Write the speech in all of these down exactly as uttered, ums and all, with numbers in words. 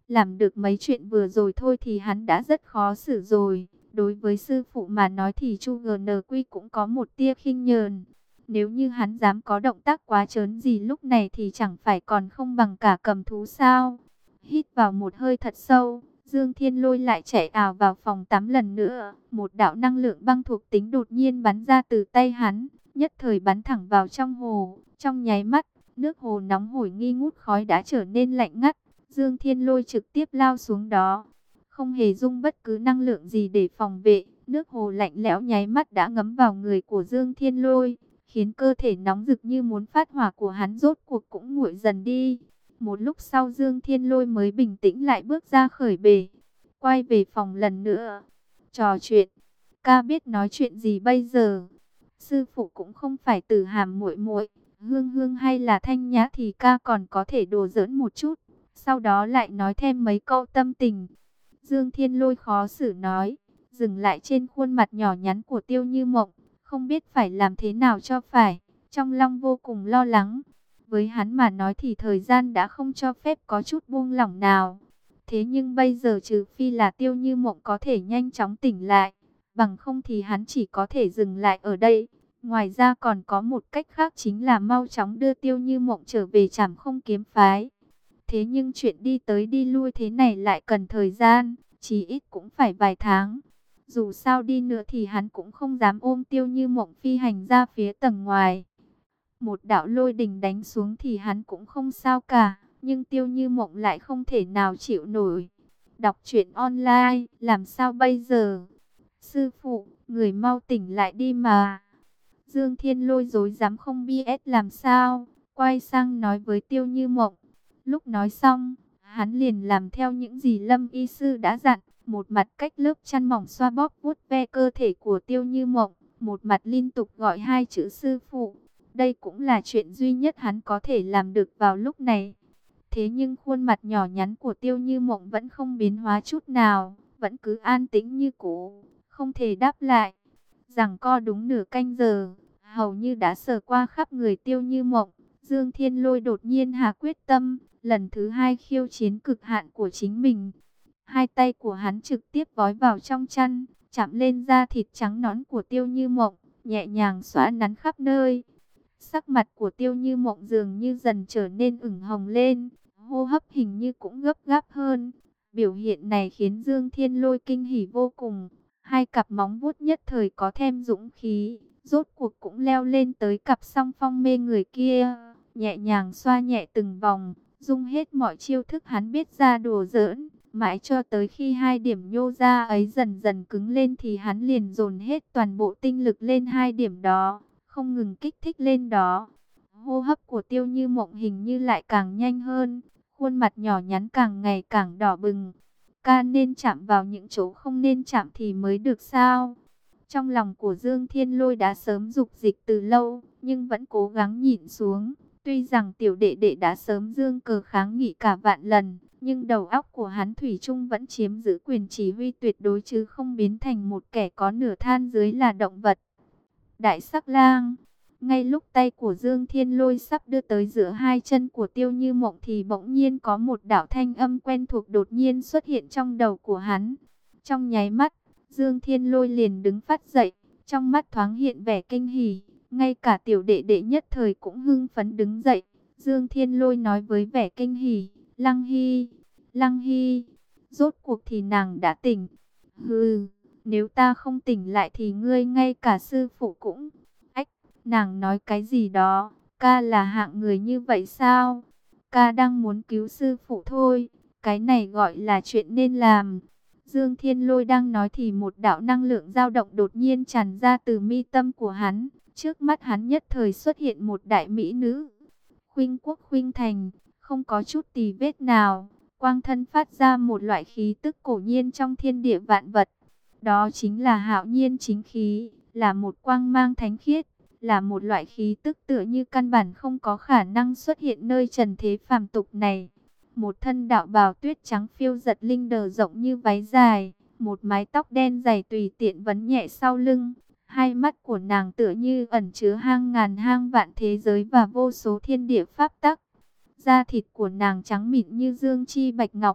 Làm được mấy chuyện vừa rồi thôi thì hắn đã rất khó xử rồi. Đối với sư phụ mà nói thì Chu giê en quy cũng có một tia khinh nhờn. Nếu như hắn dám có động tác quá trớn gì lúc này thì chẳng phải còn không bằng cả cầm thú sao. Hít vào một hơi thật sâu, Dương Thiên Lôi lại chạy ào vào phòng tắm lần nữa. Một đạo năng lượng băng thuộc tính đột nhiên bắn ra từ tay hắn, nhất thời bắn thẳng vào trong hồ. Trong nháy mắt, nước hồ nóng hổi nghi ngút khói đã trở nên lạnh ngắt. Dương Thiên Lôi trực tiếp lao xuống đó, không hề dung bất cứ năng lượng gì để phòng vệ. Nước hồ lạnh lẽo nháy mắt đã ngấm vào người của Dương Thiên Lôi, khiến cơ thể nóng rực như muốn phát hỏa của hắn rốt cuộc cũng nguội dần đi. Một lúc sau Dương Thiên Lôi mới bình tĩnh lại bước ra khỏi bể, quay về phòng lần nữa, trò chuyện. Ca biết nói chuyện gì bây giờ? Sư phụ cũng không phải Tử Hàm muội muội, Hương Hương hay là Thanh Nhã thì ca còn có thể đùa giỡn một chút, sau đó lại nói thêm mấy câu tâm tình. Dương Thiên Lôi khó xử nói, dừng lại trên khuôn mặt nhỏ nhắn của Tiêu Như Mộng, không biết phải làm thế nào cho phải, trong lòng vô cùng lo lắng. Với hắn mà nói thì thời gian đã không cho phép có chút buông lỏng nào. Thế nhưng bây giờ trừ phi là Tiêu Như Mộng có thể nhanh chóng tỉnh lại, bằng không thì hắn chỉ có thể dừng lại ở đây. Ngoài ra còn có một cách khác chính là mau chóng đưa Tiêu Như Mộng trở về Trảm Không kiếm phái. Thế nhưng chuyện đi tới đi lui thế này lại cần thời gian, chí ít cũng phải vài tháng. Dù sao đi nữa thì hắn cũng không dám ôm Tiêu Như Mộng phi hành ra phía tầng ngoài. Một đạo lôi đình đánh xuống thì hắn cũng không sao cả, nhưng Tiêu Như Mộng lại không thể nào chịu nổi. Đọc truyện online, làm sao bây giờ? Sư phụ, người mau tỉnh lại đi mà. Dương Thiên Lôi rối rắm không biết làm sao, quay sang nói với Tiêu Như Mộng. Lúc nói xong, hắn liền làm theo những gì Lâm y sư đã dặn, một mặt cách lớp chăn mỏng xoa bóp vuốt ve cơ thể của Tiêu Như Mộng, một mặt liên tục gọi hai chữ sư phụ. Đây cũng là chuyện duy nhất hắn có thể làm được vào lúc này. Thế nhưng khuôn mặt nhỏ nhắn của Tiêu Như Mộng vẫn không biến hóa chút nào, vẫn cứ an tĩnh như cũ, không thể đáp lại. Giằng co đúng nửa canh giờ, hầu như đã sờ qua khắp người Tiêu Như Mộng, Dương Thiên Lôi đột nhiên hạ quyết tâm, lần thứ hai khiêu chiến cực hạn của chính mình. Hai tay của hắn trực tiếp vói vào trong chăn, chạm lên da thịt trắng nõn của Tiêu Như Mộng, nhẹ nhàng xóa nắn khắp nơi. Sắc mặt của Tiêu Như Mộng dường như dần trở nên ửng hồng lên, hô hấp hình như cũng gấp gáp hơn. Biểu hiện này khiến Dương Thiên Lôi kinh hỉ vô cùng, hai cặp móng vuốt nhất thời có thêm dũng khí, rốt cuộc cũng leo lên tới cặp song phong mê người kia, nhẹ nhàng xoa nhẹ từng vòng, dùng hết mọi chiêu thức hắn biết ra đùa giỡn, mãi cho tới khi hai điểm nhô ra ấy dần dần cứng lên thì hắn liền dồn hết toàn bộ tinh lực lên hai điểm đó, không ngừng kích thích lên đó. Hô hấp của Tiêu Như Mộng hình như lại càng nhanh hơn, khuôn mặt nhỏ nhắn càng ngày càng đỏ bừng. Ca nên chạm vào những chỗ không nên chạm thì mới được sao? Trong lòng của Dương Thiên Lôi đã sớm dục dịch từ lâu, nhưng vẫn cố gắng nhịn xuống. Tuy rằng tiểu đệ đệ đã sớm dương cờ kháng nghị cả vạn lần, nhưng đầu óc của hắn thủy chung vẫn chiếm giữ quyền chỉ huy tuyệt đối chứ không biến thành một kẻ có nửa than dưới là động vật. Đại Sắc Lang. Ngay lúc tay của Dương Thiên Lôi sắp đưa tới giữa hai chân của Tiêu Như Mộng thì bỗng nhiên có một đạo thanh âm quen thuộc đột nhiên xuất hiện trong đầu của hắn. Trong nháy mắt, Dương Thiên Lôi liền đứng phát dậy, trong mắt thoáng hiện vẻ kinh hỉ, ngay cả tiểu đệ đệ nhất thời cũng hưng phấn đứng dậy. Dương Thiên Lôi nói với vẻ kinh hỉ, Lăng Hy, Lăng Hy, rốt cuộc thì nàng đã tỉnh. Hừ, nếu ta không tỉnh lại thì ngươi ngay cả sư phụ cũng... Ách, nàng nói cái gì đó, ca là hạng người như vậy sao? Ca đang muốn cứu sư phụ thôi, cái này gọi là chuyện nên làm. Dương Thiên Lôi đang nói thì một đạo năng lượng dao động đột nhiên tràn ra từ mi tâm của hắn. Trước mắt hắn nhất thời xuất hiện một đại mỹ nữ. Khuynh quốc khuynh thành, không có chút tì vết nào. Quang thân phát ra một loại khí tức cổ nhiên trong thiên địa vạn vật. Đó chính là hạo nhiên chính khí, là một quang mang thánh khiết, là một loại khí tức tựa như căn bản không có khả năng xuất hiện nơi trần thế phàm tục này. Một thân đạo bào tuyết trắng phiêu giật linh đờ rộng như váy dài, một mái tóc đen dày tùy tiện vấn nhẹ sau lưng. Hai mắt của nàng tựa như ẩn chứa hang ngàn hang vạn thế giới và vô số thiên địa pháp tắc. Da thịt của nàng trắng mịn như dương chi bạch ngọc,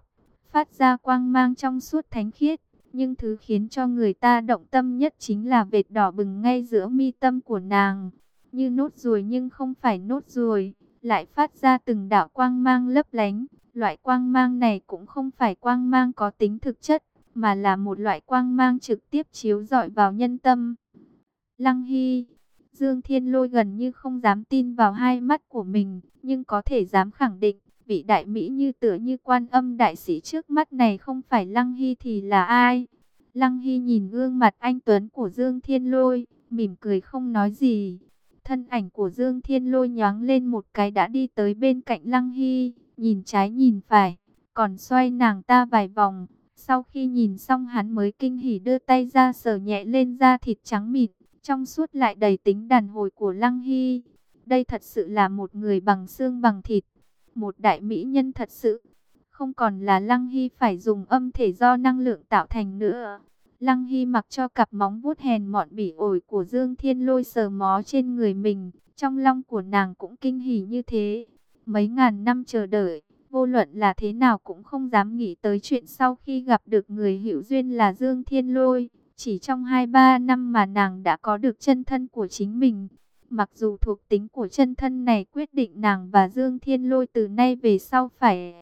phát ra quang mang trong suốt thánh khiết. Nhưng thứ khiến cho người ta động tâm nhất chính là vệt đỏ bừng ngay giữa mi tâm của nàng. Như nốt ruồi nhưng không phải nốt ruồi, lại phát ra từng đạo quang mang lấp lánh. Loại quang mang này cũng không phải quang mang có tính thực chất, mà là một loại quang mang trực tiếp chiếu rọi vào nhân tâm. Lăng Hy, Dương Thiên Lôi gần như không dám tin vào hai mắt của mình, nhưng có thể dám khẳng định, vị đại mỹ như tựa như Quan Âm đại sĩ trước mắt này không phải Lăng Hy thì là ai? Lăng Hy nhìn gương mặt anh tuấn của Dương Thiên Lôi, mỉm cười không nói gì. Thân ảnh của Dương Thiên Lôi nhoáng lên một cái đã đi tới bên cạnh Lăng Hy, nhìn trái nhìn phải, còn xoay nàng ta vài vòng. Sau khi nhìn xong hắn mới kinh hỉ đưa tay ra sờ nhẹ lên da thịt trắng mịn, trong suốt lại đầy tính đàn hồi của Lăng Hy. Đây thật sự là một người bằng xương bằng thịt, một đại mỹ nhân thật sự. Không còn là Lăng Hy phải dùng âm thể do năng lượng tạo thành nữa. Lăng Hy mặc cho cặp móng vuốt hèn mọn bỉ ổi của Dương Thiên Lôi sờ mó trên người mình, trong lòng của nàng cũng kinh hỉ như thế. Mấy ngàn năm chờ đợi, vô luận là thế nào cũng không dám nghĩ tới chuyện sau khi gặp được người hữu duyên là Dương Thiên Lôi. Chỉ trong hai ba năm mà nàng đã có được chân thân của chính mình. Mặc dù thuộc tính của chân thân này quyết định nàng và Dương Thiên Lôi từ nay về sau phải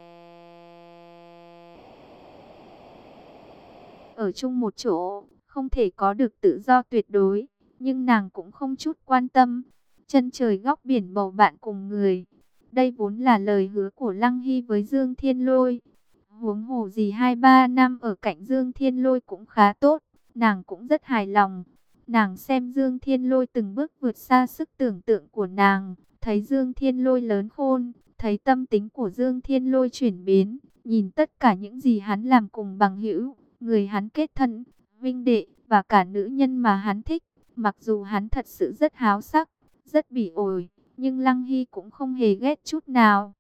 ở chung một chỗ, không thể có được tự do tuyệt đối, nhưng nàng cũng không chút quan tâm. Chân trời góc biển bầu bạn cùng người. Đây vốn là lời hứa của Lăng Hy với Dương Thiên Lôi. Huống hồ gì hai ba năm ở cạnh Dương Thiên Lôi cũng khá tốt, nàng cũng rất hài lòng. Nàng xem Dương Thiên Lôi từng bước vượt xa sức tưởng tượng của nàng, thấy Dương Thiên Lôi lớn khôn, thấy tâm tính của Dương Thiên Lôi chuyển biến, nhìn tất cả những gì hắn làm cùng bằng hữu, người hắn kết thân, vinh đệ và cả nữ nhân mà hắn thích. Mặc dù hắn thật sự rất háo sắc, rất bỉ ổi, nhưng Lăng Hy cũng không hề ghét chút nào.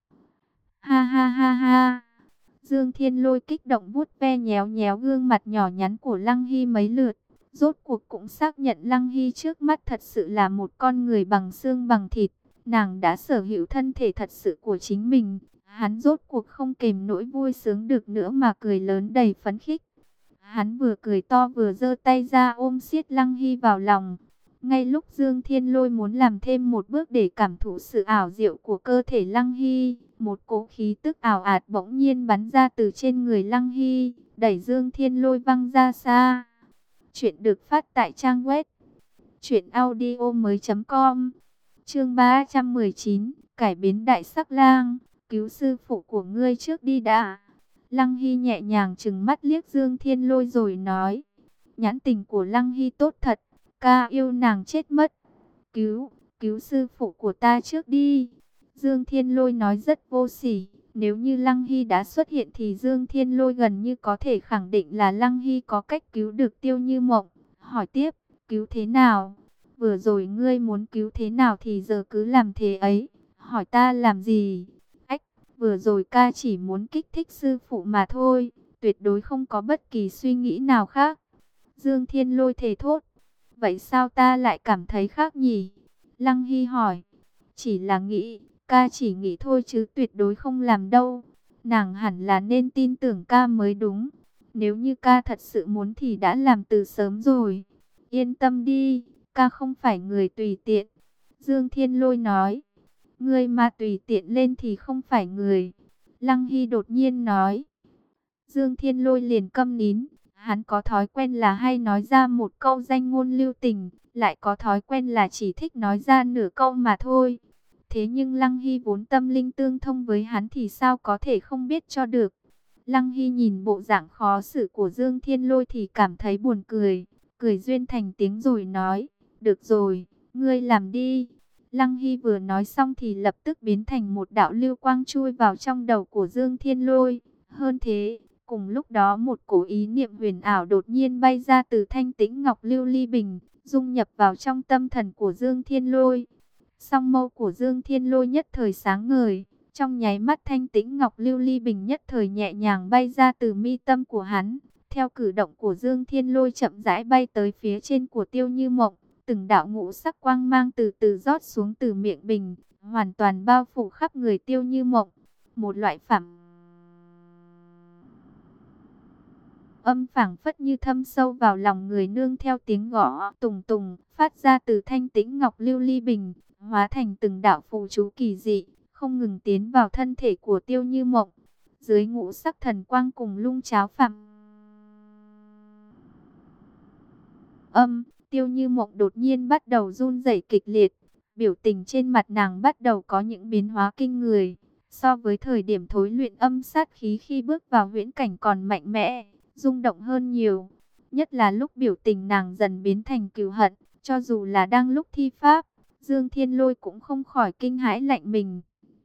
Ha ha ha ha. Dương Thiên Lôi kích động vuốt ve nhéo nhéo gương mặt nhỏ nhắn của Lăng Hy mấy lượt. Rốt cuộc cũng xác nhận Lăng Hy trước mắt thật sự là một con người bằng xương bằng thịt. Nàng đã sở hữu thân thể thật sự của chính mình. Hắn rốt cuộc không kềm nỗi vui sướng được nữa mà cười lớn đầy phấn khích. Hắn vừa cười to vừa giơ tay ra ôm siết Lăng Hy vào lòng. Ngay lúc Dương Thiên Lôi muốn làm thêm một bước để cảm thụ sự ảo diệu của cơ thể Lăng Hy, một cỗ khí tức ảo ạt bỗng nhiên bắn ra từ trên người Lăng Hy, đẩy Dương Thiên Lôi văng ra xa. Chuyện được phát tại trang web truyện audio mới chấm com. Chương ba trăm mười chín, cải biến đại sắc lang, cứu sư phụ của ngươi trước đi đã. Lăng Hy nhẹ nhàng trừng mắt liếc Dương Thiên Lôi rồi nói, nhãn tình của Lăng Hy tốt thật, ca yêu nàng chết mất. Cứu, cứu sư phụ của ta trước đi. Dương Thiên Lôi nói rất vô sỉ. Nếu như Lăng Hy đã xuất hiện thì Dương Thiên Lôi gần như có thể khẳng định là Lăng Hy có cách cứu được Tiêu Như Mộng. Hỏi tiếp, cứu thế nào? Vừa rồi ngươi muốn cứu thế nào thì giờ cứ làm thế ấy. Hỏi ta làm gì? Ách, vừa rồi ca chỉ muốn kích thích sư phụ mà thôi. Tuyệt đối không có bất kỳ suy nghĩ nào khác. Dương Thiên Lôi thề thốt. Vậy sao ta lại cảm thấy khác nhỉ? Lăng Hy hỏi. Chỉ là nghĩ, ca chỉ nghĩ thôi chứ tuyệt đối không làm đâu. Nàng hẳn là nên tin tưởng ca mới đúng. Nếu như ca thật sự muốn thì đã làm từ sớm rồi. Yên tâm đi, ca không phải người tùy tiện. Dương Thiên Lôi nói. Ngươi mà tùy tiện lên thì không phải người. Lăng Hy đột nhiên nói. Dương Thiên Lôi liền câm nín. Hắn có thói quen là hay nói ra một câu danh ngôn lưu tình, lại có thói quen là chỉ thích nói ra nửa câu mà thôi. Thế nhưng Lăng Hy vốn tâm linh tương thông với hắn thì sao có thể không biết cho được. Lăng Hy nhìn bộ dạng khó xử của Dương Thiên Lôi thì cảm thấy buồn cười, cười duyên thành tiếng rồi nói, được rồi, ngươi làm đi. Lăng Hy vừa nói xong thì lập tức biến thành một đạo lưu quang chui vào trong đầu của Dương Thiên Lôi. Hơn thế, cùng lúc đó một cổ ý niệm huyền ảo đột nhiên bay ra từ thanh tĩnh ngọc lưu ly bình, dung nhập vào trong tâm thần của Dương Thiên Lôi. Song mâu của Dương Thiên Lôi nhất thời sáng ngời, trong nháy mắt thanh tĩnh ngọc lưu ly bình nhất thời nhẹ nhàng bay ra từ mi tâm của hắn. Theo cử động của Dương Thiên Lôi chậm rãi bay tới phía trên của Tiêu Như Mộng, từng đạo ngũ sắc quang mang từ từ rót xuống từ miệng bình, hoàn toàn bao phủ khắp người Tiêu Như Mộng. Một loại phảm âm phảng phất như thâm sâu vào lòng người, nương theo tiếng gõ tùng tùng phát ra từ thanh tĩnh ngọc lưu ly bình, hóa thành từng đạo phù chú kỳ dị, không ngừng tiến vào thân thể của Tiêu Như Mộng. Dưới ngũ sắc thần quang cùng lung cháo phạm âm, Tiêu Như Mộng đột nhiên bắt đầu run rẩy kịch liệt, biểu tình trên mặt nàng bắt đầu có những biến hóa kinh người. So với thời điểm thối luyện âm sát khí khi bước vào huyễn cảnh còn mạnh mẽ, rung động hơn nhiều. Nhất là lúc biểu tình nàng dần biến thành cừu hận, cho dù là đang lúc thi pháp, Dương Thiên Lôi cũng không khỏi kinh hãi lạnh mình.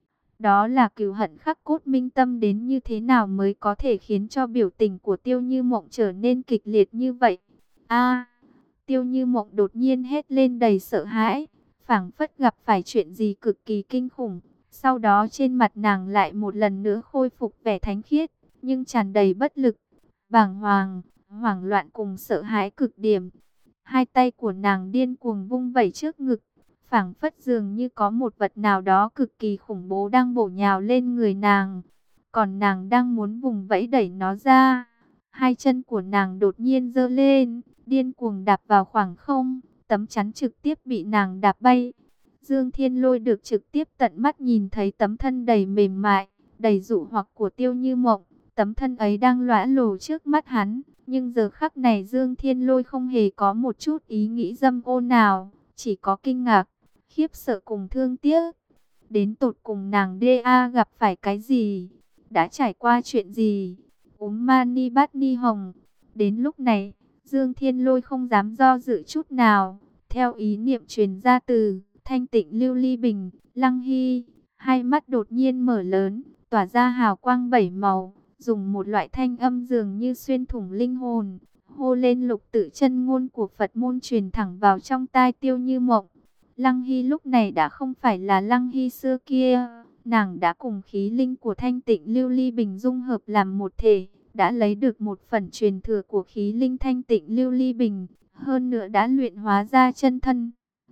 Đó là cừu hận khắc cốt minh tâm đến như thế nào mới có thể khiến cho biểu tình của Tiêu Như Mộng trở nên kịch liệt như vậy? A! Tiêu Như Mộng đột nhiên hét lên đầy sợ hãi, phảng phất gặp phải chuyện gì cực kỳ kinh khủng. Sau đó trên mặt nàng lại một lần nữa khôi phục vẻ thánh khiết, nhưng tràn đầy bất lực, bàng hoàng, hoảng loạn cùng sợ hãi cực điểm. Hai tay của nàng điên cuồng vung vẩy trước ngực, phảng phất dường như có một vật nào đó cực kỳ khủng bố đang bổ nhào lên người nàng. Còn nàng đang muốn vùng vẫy đẩy nó ra. Hai chân của nàng đột nhiên giơ lên, điên cuồng đạp vào khoảng không, tấm chắn trực tiếp bị nàng đạp bay. Dương Thiên Lôi được trực tiếp tận mắt nhìn thấy tấm thân đầy mềm mại, đầy dụ hoặc của Tiêu Như Mộng. Tấm thân ấy đang lõa lồ trước mắt hắn, nhưng giờ khắc này Dương Thiên Lôi không hề có một chút ý nghĩ dâm ô nào, chỉ có kinh ngạc, khiếp sợ cùng thương tiếc. Đến tột cùng nàng đê a gặp phải cái gì? Đã trải qua chuyện gì? Úm mani bát ni hồng. Đến lúc này, Dương Thiên Lôi không dám do dự chút nào. Theo ý niệm truyền ra từ thanh tịnh lưu ly bình, Lăng Hy, hai mắt đột nhiên mở lớn, tỏa ra hào quang bảy màu, dùng một loại thanh âm dường như xuyên thủng linh hồn, hô lên lục tự chân ngôn của Phật môn truyền thẳng vào trong tai Tiêu Như Mộng. Lăng Hy lúc này đã không phải là Lăng Hy xưa kia, nàng đã cùng khí linh của thanh tịnh lưu ly bình dung hợp làm một thể, đã lấy được một phần truyền thừa của khí linh thanh tịnh lưu ly bình, hơn nữa đã luyện hóa ra chân thân.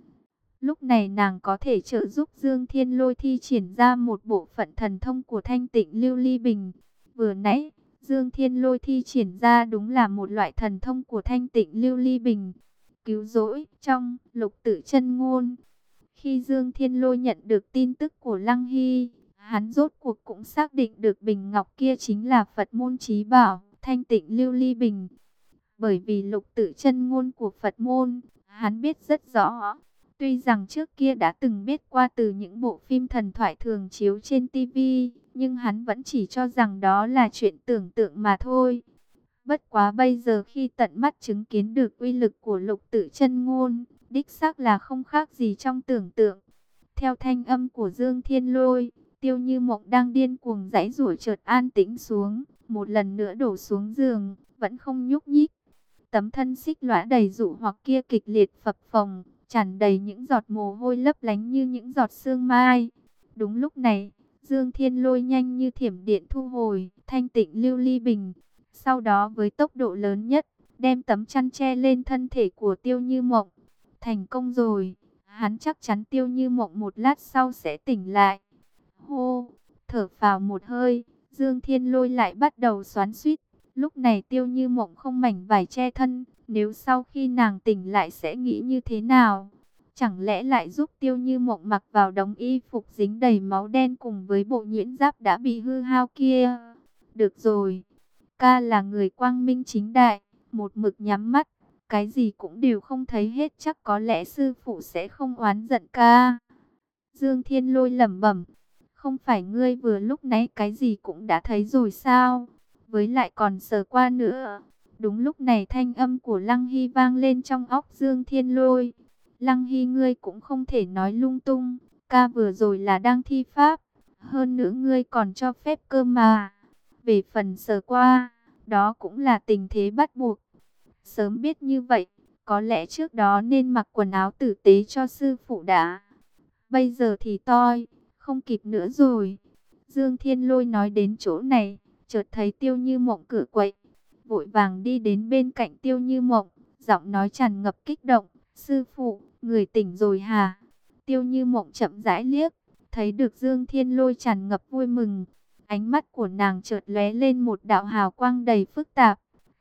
Lúc này nàng có thể trợ giúp Dương Thiên Lôi thi triển ra một bộ phận thần thông của thanh tịnh lưu ly bình. Vừa nãy, Dương Thiên Lôi thi triển ra đúng là một loại thần thông của thanh tịnh lưu ly bình. Cứu rỗi trong lục tự chân ngôn. Khi Dương Thiên Lôi nhận được tin tức của Lăng Hy, hắn rốt cuộc cũng xác định được bình ngọc kia chính là Phật môn chí bảo, thanh tịnh lưu ly bình. Bởi vì lục tự chân ngôn của Phật môn, hắn biết rất rõ. Tuy rằng trước kia đã từng biết qua từ những bộ phim thần thoại thường chiếu trên ti vi, nhưng hắn vẫn chỉ cho rằng đó là chuyện tưởng tượng mà thôi. Bất quá bây giờ khi tận mắt chứng kiến được uy lực của lục tự chân ngôn, đích xác là không khác gì trong tưởng tượng. Theo thanh âm của Dương Thiên Lôi, Tiêu Như Mộng đang điên cuồng giãy giụa chợt an tĩnh xuống, một lần nữa đổ xuống giường, vẫn không nhúc nhích. Tấm thân xích lõa đầy dụ hoặc kia kịch liệt phập phồng, tràn đầy những giọt mồ hôi lấp lánh như những giọt sương mai. Đúng lúc này, Dương Thiên Lôi nhanh như thiểm điện thu hồi thanh tịnh lưu ly bình, sau đó với tốc độ lớn nhất, đem tấm chăn che lên thân thể của Tiêu Như Mộng. Thành công rồi, hắn chắc chắn Tiêu Như Mộng một lát sau sẽ tỉnh lại. Hô, thở phào một hơi, Dương Thiên Lôi lại bắt đầu xoắn xuýt. Lúc này Tiêu Như Mộng không mảnh vải che thân, nếu sau khi nàng tỉnh lại sẽ nghĩ như thế nào? Chẳng lẽ lại giúp Tiêu Như Mộng mặc vào đống y phục dính đầy máu đen cùng với bộ nhuyễn giáp đã bị hư hao kia? Được rồi, ca là người quang minh chính đại, một mực nhắm mắt, cái gì cũng đều không thấy hết, chắc có lẽ sư phụ sẽ không oán giận ca. Dương Thiên Lôi lẩm bẩm, không phải ngươi vừa lúc nãy cái gì cũng đã thấy rồi sao? Với lại còn sờ qua nữa. Đúng lúc này thanh âm của Lăng Hy vang lên trong óc Dương Thiên Lôi. Lăng Hy, ngươi cũng không thể nói lung tung, ca vừa rồi là đang thi pháp, hơn nữa ngươi còn cho phép cơ mà. Về phần sờ qua, đó cũng là tình thế bắt buộc. Sớm biết như vậy, có lẽ trước đó nên mặc quần áo tử tế cho sư phụ đã. Bây giờ thì toi, không kịp nữa rồi. Dương Thiên Lôi nói đến chỗ này, chợt thấy Tiêu Như Mộng cựa quậy, vội vàng đi đến bên cạnh Tiêu Như Mộng, giọng nói tràn ngập kích động, sư phụ, người tỉnh rồi hả? Tiêu Như Mộng chậm rãi liếc, thấy được Dương Thiên Lôi tràn ngập vui mừng, ánh mắt của nàng chợt lóe lên một đạo hào quang đầy phức tạp,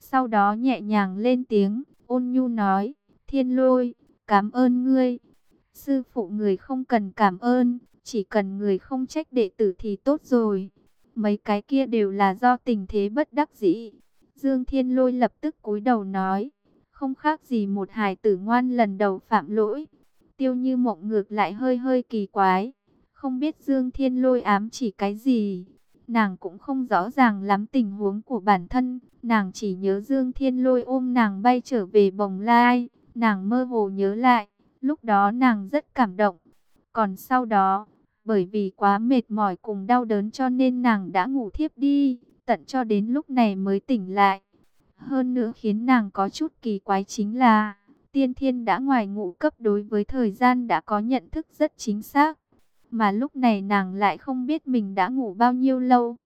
Sau đó nhẹ nhàng lên tiếng, ôn nhu nói, Thiên Lôi, cảm ơn ngươi. Sư phụ người không cần cảm ơn, chỉ cần người không trách đệ tử thì tốt rồi. Mấy cái kia đều là do tình thế bất đắc dĩ. Dương Thiên Lôi lập tức cúi đầu nói, không khác gì một hài tử ngoan lần đầu phạm lỗi. Tiêu Như Mộng ngược lại hơi hơi kỳ quái, không biết Dương Thiên Lôi ám chỉ cái gì. Nàng cũng không rõ ràng lắm tình huống của bản thân, nàng chỉ nhớ Dương Thiên Lôi ôm nàng bay trở về Bồng Lai, nàng mơ hồ nhớ lại, lúc đó nàng rất cảm động. Còn sau đó, bởi vì quá mệt mỏi cùng đau đớn cho nên nàng đã ngủ thiếp đi, tận cho đến lúc này mới tỉnh lại. Hơn nữa khiến nàng có chút kỳ quái chính là, Tiên Thiên đã ngoài ngũ cấp đối với thời gian đã có nhận thức rất chính xác. Mà lúc này nàng lại không biết mình đã ngủ bao nhiêu lâu.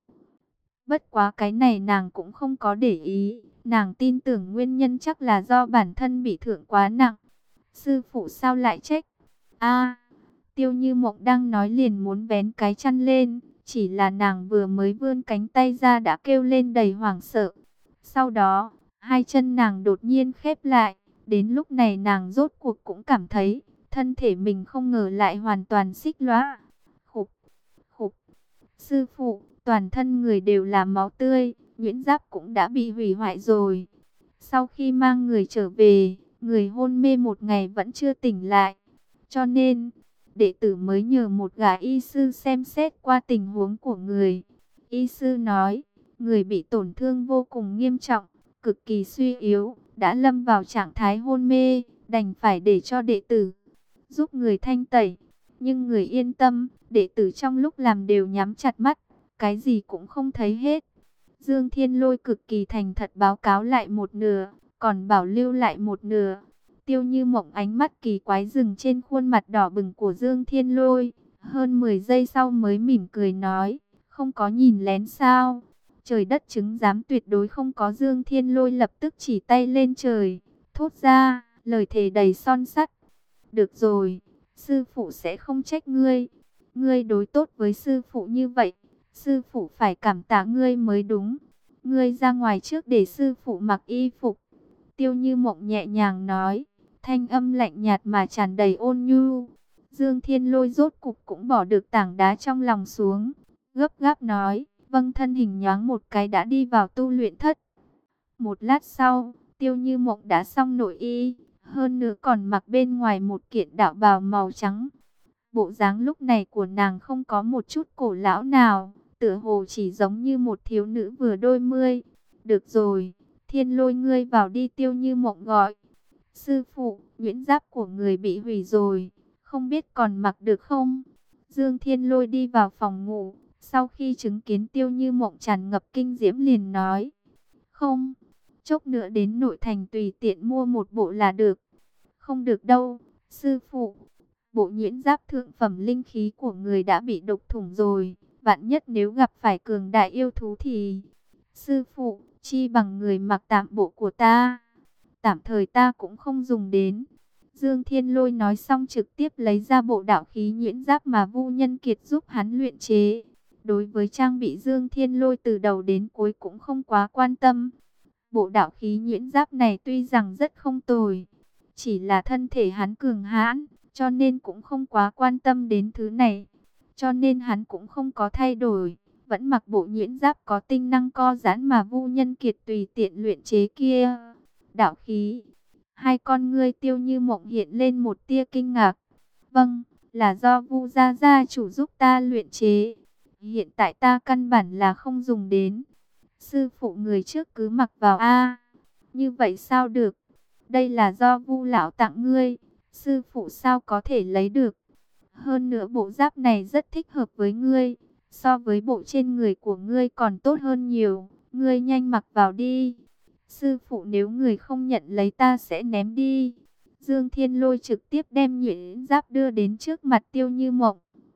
Bất quá cái này nàng cũng không có để ý. Nàng tin tưởng nguyên nhân chắc là do bản thân bị thượng quá nặng. Sư phụ sao lại trách? A, Tiêu Như Mộng đang nói liền muốn vén cái chăn lên. Chỉ là nàng vừa mới vươn cánh tay ra đã kêu lên đầy hoảng sợ. Sau đó, hai chân nàng đột nhiên khép lại. Đến lúc này nàng rốt cuộc cũng cảm thấy thân thể mình không ngờ lại hoàn toàn xích lõa. Khục, khục, sư phụ, toàn thân người đều là máu tươi, nhuyễn giáp cũng đã bị hủy hoại rồi. Sau khi mang người trở về, người hôn mê một ngày vẫn chưa tỉnh lại. Cho nên, đệ tử mới nhờ một gã y sư xem xét qua tình huống của người. Y sư nói, người bị tổn thương vô cùng nghiêm trọng, cực kỳ suy yếu, đã lâm vào trạng thái hôn mê, đành phải để cho đệ tử giúp người thanh tẩy. Nhưng người yên tâm, đệ tử trong lúc làm đều nhắm chặt mắt, cái gì cũng không thấy hết. Dương Thiên Lôi cực kỳ thành thật báo cáo lại một nửa, còn bảo lưu lại một nửa. Tiêu Như Mộng ánh mắt kỳ quái dừng trên khuôn mặt đỏ bừng của Dương Thiên Lôi. Hơn mười giây sau mới mỉm cười nói, không có nhìn lén sao? Trời đất chứng giám tuyệt đối không có. Dương Thiên Lôi lập tức chỉ tay lên trời, thốt ra, lời thề đầy son sắt. Được rồi, sư phụ sẽ không trách ngươi. Ngươi đối tốt với sư phụ như vậy, sư phụ phải cảm tạ ngươi mới đúng. Ngươi ra ngoài trước để sư phụ mặc y phục. Tiêu Như Mộng nhẹ nhàng nói, thanh âm lạnh nhạt mà tràn đầy ôn nhu. Dương Thiên Lôi rốt cục cũng bỏ được tảng đá trong lòng xuống, gấp gáp nói, vâng, thân hình nhoáng một cái đã đi vào tu luyện thất. Một lát sau, Tiêu Như Mộng đã xong nội y, hơn nữa còn mặc bên ngoài một kiện đạo bào màu trắng. Bộ dáng lúc này của nàng không có một chút cổ lão nào, tựa hồ chỉ giống như một thiếu nữ vừa đôi mươi. Được rồi, Thiên Lôi ngươi vào đi. Tiêu Như Mộng gọi. Sư phụ, nhuyễn giáp của người bị hủy rồi, không biết còn mặc được không? Dương Thiên Lôi đi vào phòng ngủ, sau khi chứng kiến Tiêu Như Mộng tràn ngập kinh diễm liền nói, không, chốc nữa đến nội thành tùy tiện mua một bộ là được. Không được đâu, sư phụ. Bộ nhuyễn giáp thượng phẩm linh khí của người đã bị độc thủng rồi, vạn nhất nếu gặp phải cường đại yêu thú thì... Sư phụ, chi bằng người mặc tạm bộ của ta. Tạm thời ta cũng không dùng đến. Dương Thiên Lôi nói xong trực tiếp lấy ra bộ đạo khí nhuyễn giáp mà Vu Nhân Kiệt giúp hắn luyện chế. Đối với trang bị Dương Thiên Lôi từ đầu đến cuối cũng không quá quan tâm. Bộ đạo khí nhuyễn giáp này tuy rằng rất không tồi, chỉ là thân thể hắn cường hãn, cho nên cũng không quá quan tâm đến thứ này. Cho nên hắn cũng không có thay đổi, vẫn mặc bộ nhuyễn giáp có tinh năng co giãn mà Vu Nhân Kiệt tùy tiện luyện chế kia. Đạo khí. Hai con ngươi Tiêu Như Mộng hiện lên một tia kinh ngạc. Vâng, là do Vu gia gia chủ giúp ta luyện chế. Hiện tại ta căn bản là không dùng đến. Sư phụ người trước cứ mặc vào a. Như vậy sao được? Đây là do Vu lão tặng ngươi, sư phụ sao có thể lấy được? Hơn nữa bộ giáp này rất thích hợp với ngươi, so với bộ trên người của ngươi còn tốt hơn nhiều. Ngươi nhanh mặc vào đi. Sư phụ nếu người không nhận lấy ta sẽ ném đi. Dương Thiên Lôi trực tiếp đem nhuyễn giáp đưa đến trước mặt Tiêu Như Mộng.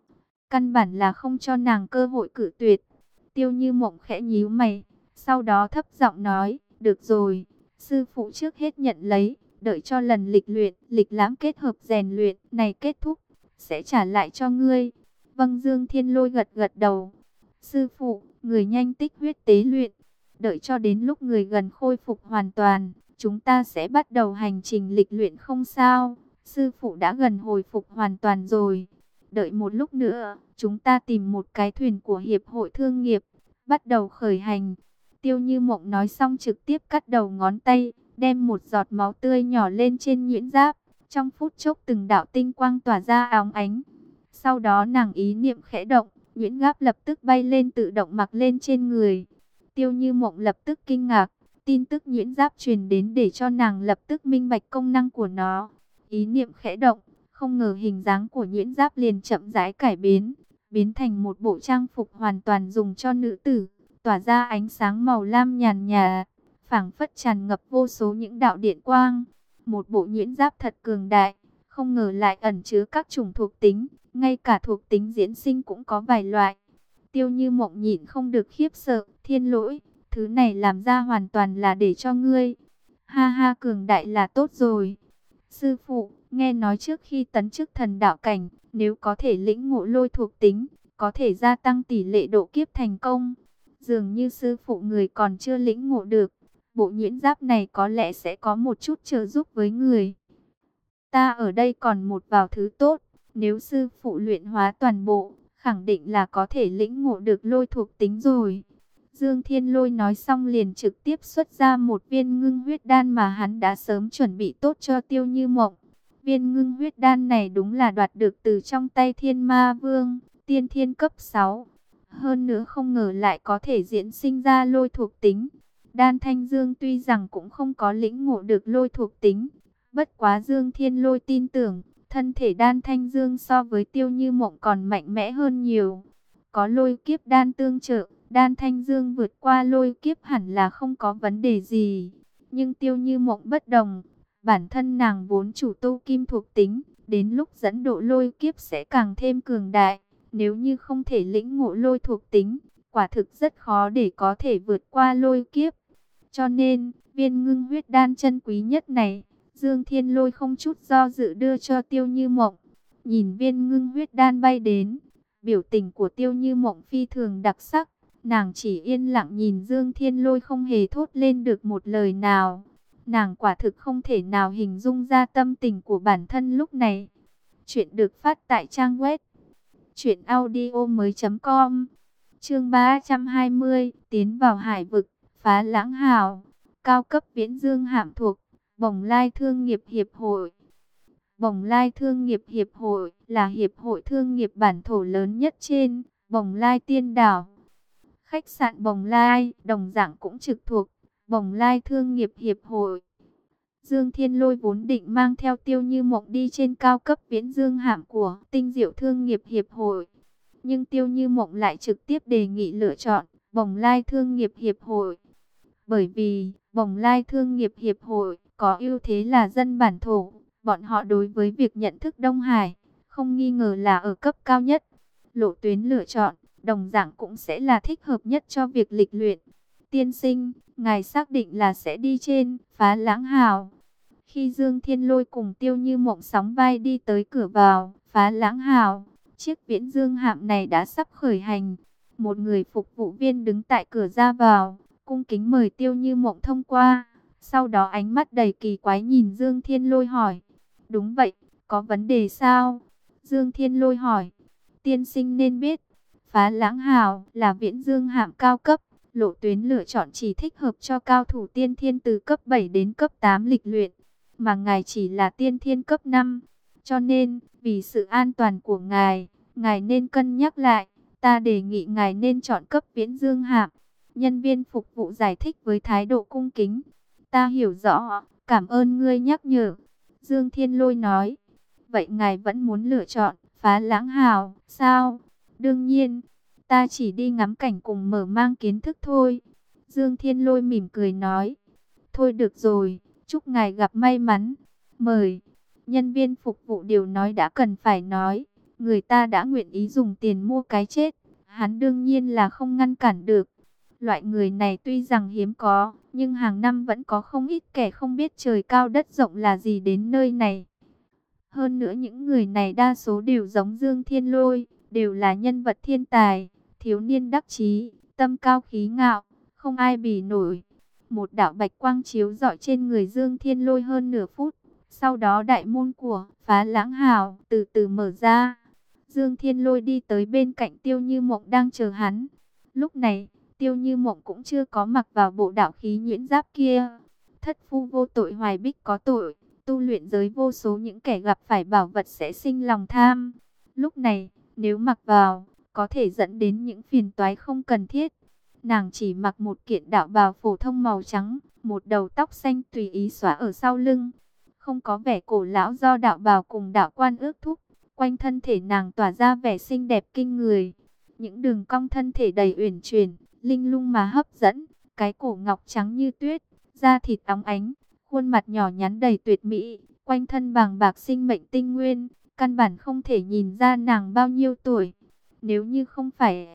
Căn bản là không cho nàng cơ hội cự tuyệt. Tiêu Như Mộng khẽ nhíu mày, sau đó thấp giọng nói, được rồi, sư phụ trước hết nhận lấy, đợi cho lần lịch luyện, lịch lãm kết hợp rèn luyện này kết thúc, sẽ trả lại cho ngươi. Vâng. Dương Thiên Lôi gật gật đầu. Sư phụ, người nhanh tích huyết tế luyện. Đợi cho đến lúc người gần khôi phục hoàn toàn, chúng ta sẽ bắt đầu hành trình lịch luyện không sao. Sư phụ đã gần hồi phục hoàn toàn rồi. Đợi một lúc nữa, chúng ta tìm một cái thuyền của hiệp hội thương nghiệp, bắt đầu khởi hành. Tiêu Như Mộng nói xong trực tiếp cắt đầu ngón tay, đem một giọt máu tươi nhỏ lên trên nhuyễn giáp. Trong phút chốc từng đạo tinh quang tỏa ra óng ánh. Sau đó nàng ý niệm khẽ động, nhuyễn giáp lập tức bay lên tự động mặc lên trên người. Tiêu Như Mộng lập tức kinh ngạc, tin tức nhuyễn giáp truyền đến để cho nàng lập tức minh bạch công năng của nó. Ý niệm khẽ động, không ngờ hình dáng của nhuyễn giáp liền chậm rãi cải biến, biến thành một bộ trang phục hoàn toàn dùng cho nữ tử, tỏa ra ánh sáng màu lam nhàn nhạt, phảng phất tràn ngập vô số những đạo điện quang. Một bộ nhuyễn giáp thật cường đại, không ngờ lại ẩn chứa các chủng thuộc tính, ngay cả thuộc tính diễn sinh cũng có vài loại. Tiêu Như Mộng nhịn không được khiếp sợ, thiên lỗi, thứ này làm ra hoàn toàn là để cho ngươi. Ha ha, cường đại là tốt rồi. Sư phụ, nghe nói trước khi tấn chức thần đạo cảnh, nếu có thể lĩnh ngộ lôi thuộc tính, có thể gia tăng tỷ lệ độ kiếp thành công. Dường như sư phụ người còn chưa lĩnh ngộ được, bộ nhuyễn giáp này có lẽ sẽ có một chút trợ giúp với người. Ta ở đây còn một vào thứ tốt, nếu sư phụ luyện hóa toàn bộ, khẳng định là có thể lĩnh ngộ được lôi thuộc tính rồi. Dương Thiên Lôi nói xong liền trực tiếp xuất ra một viên ngưng huyết đan mà hắn đã sớm chuẩn bị tốt cho Tiêu Như Mộng. Viên ngưng huyết đan này đúng là đoạt được từ trong tay Thiên Ma Vương, tiên thiên cấp sáu. Hơn nữa không ngờ lại có thể diễn sinh ra lôi thuộc tính. Đan Thanh Dương tuy rằng cũng không có lĩnh ngộ được lôi thuộc tính, bất quá Dương Thiên Lôi tin tưởng, thân thể Đan Thanh Dương so với Tiêu Như Mộng còn mạnh mẽ hơn nhiều. Có lôi kiếp đan tương trợ, Đan Thanh Dương vượt qua lôi kiếp hẳn là không có vấn đề gì. Nhưng Tiêu Như Mộng bất đồng, bản thân nàng vốn chủ tu kim thuộc tính, đến lúc dẫn độ lôi kiếp sẽ càng thêm cường đại. Nếu như không thể lĩnh ngộ lôi thuộc tính, quả thực rất khó để có thể vượt qua lôi kiếp. Cho nên, viên ngưng huyết đan chân quý nhất này, Dương Thiên Lôi không chút do dự đưa cho Tiêu Như Mộng. Nhìn viên ngưng huyết đan bay đến, biểu tình của Tiêu Như Mộng phi thường đặc sắc. Nàng chỉ yên lặng nhìn Dương Thiên Lôi không hề thốt lên được một lời nào. Nàng quả thực không thể nào hình dung ra tâm tình của bản thân lúc này. Chuyện được phát tại trang web truyện audio mới chấm com. Chương ba trăm hai mươi, tiến vào hải vực, phá lãng hào. Cao cấp viễn dương hạm thuộc Bồng Lai Thương nghiệp Hiệp hội. Bồng Lai Thương nghiệp Hiệp hội là hiệp hội thương nghiệp bản thổ lớn nhất trên Bồng Lai Tiên đảo. Khách sạn Bồng Lai đồng dạng cũng trực thuộc Bồng Lai Thương nghiệp Hiệp hội. Dương Thiên Lôi vốn định mang theo Tiêu Như Mộng đi trên cao cấp viễn dương hạm của Tinh Diệu Thương nghiệp Hiệp hội. Nhưng Tiêu Như Mộng lại trực tiếp đề nghị lựa chọn Bồng Lai Thương nghiệp Hiệp hội. Bởi vì Bồng Lai Thương nghiệp Hiệp hội có ưu thế là dân bản thổ. Bọn họ đối với việc nhận thức Đông Hải, không nghi ngờ là ở cấp cao nhất. Lộ tuyến lựa chọn, đồng dạng cũng sẽ là thích hợp nhất cho việc lịch luyện. Tiên sinh, ngài xác định là sẽ đi trên phá lãng hào. Khi Dương Thiên Lôi cùng Tiêu Như Mộng sóng vai đi tới cửa vào phá lãng hào, chiếc viễn dương hạm này đã sắp khởi hành. Một người phục vụ viên đứng tại cửa ra vào, cung kính mời Tiêu Như Mộng thông qua. Sau đó ánh mắt đầy kỳ quái nhìn Dương Thiên Lôi hỏi. Đúng vậy, có vấn đề sao? Dương Thiên Lôi hỏi. Tiên sinh nên biết, phá lãng hào là viễn dương hạm cao cấp. Lộ tuyến lựa chọn chỉ thích hợp cho cao thủ tiên thiên từ cấp bảy đến cấp tám lịch luyện. Mà ngài chỉ là tiên thiên cấp năm. Cho nên, vì sự an toàn của ngài, ngài nên cân nhắc lại. Ta đề nghị ngài nên chọn cấp viễn dương hạm. Nhân viên phục vụ giải thích với thái độ cung kính. Ta hiểu rõ, cảm ơn ngươi nhắc nhở. Dương Thiên Lôi nói. Vậy ngài vẫn muốn lựa chọn phá lãng hào, sao? Đương nhiên, ta chỉ đi ngắm cảnh cùng mở mang kiến thức thôi. Dương Thiên Lôi mỉm cười nói. Thôi được rồi, chúc ngài gặp may mắn. Mời. Nhân viên phục vụ đều nói đã cần phải nói. Người ta đã nguyện ý dùng tiền mua cái chết. Hắn đương nhiên là không ngăn cản được. Loại người này tuy rằng hiếm có, nhưng hàng năm vẫn có không ít kẻ không biết trời cao đất rộng là gì đến nơi này. Hơn nữa những người này đa số đều giống Dương Thiên Lôi, đều là nhân vật thiên tài, thiếu niên đắc chí, tâm cao khí ngạo, không ai bì nổi. Một đạo bạch quang chiếu rọi trên người Dương Thiên Lôi hơn nửa phút. Sau đó đại môn của Phá Lãng Hào từ từ mở ra. Dương Thiên Lôi đi tới bên cạnh Tiêu Như Mộng đang chờ hắn. Lúc này, Tiêu Như Mộng cũng chưa có mặc vào bộ đạo khí nhuyễn giáp kia. Thất phu vô tội hoài bích có tội. Tu luyện giới vô số những kẻ gặp phải bảo vật sẽ sinh lòng tham. Lúc này, nếu mặc vào, có thể dẫn đến những phiền toái không cần thiết. Nàng chỉ mặc một kiện đạo bào phổ thông màu trắng, một đầu tóc xanh tùy ý xóa ở sau lưng. Không có vẻ cổ lão do đạo bào cùng đạo quan ước thúc. Quanh thân thể nàng tỏa ra vẻ xinh đẹp kinh người. Những đường cong thân thể đầy uyển chuyển, linh lung mà hấp dẫn. Cái cổ ngọc trắng như tuyết, da thịt óng ánh, khuôn mặt nhỏ nhắn đầy tuyệt mỹ. Quanh thân bàng bạc sinh mệnh tinh nguyên, căn bản không thể nhìn ra nàng bao nhiêu tuổi. Nếu như không phải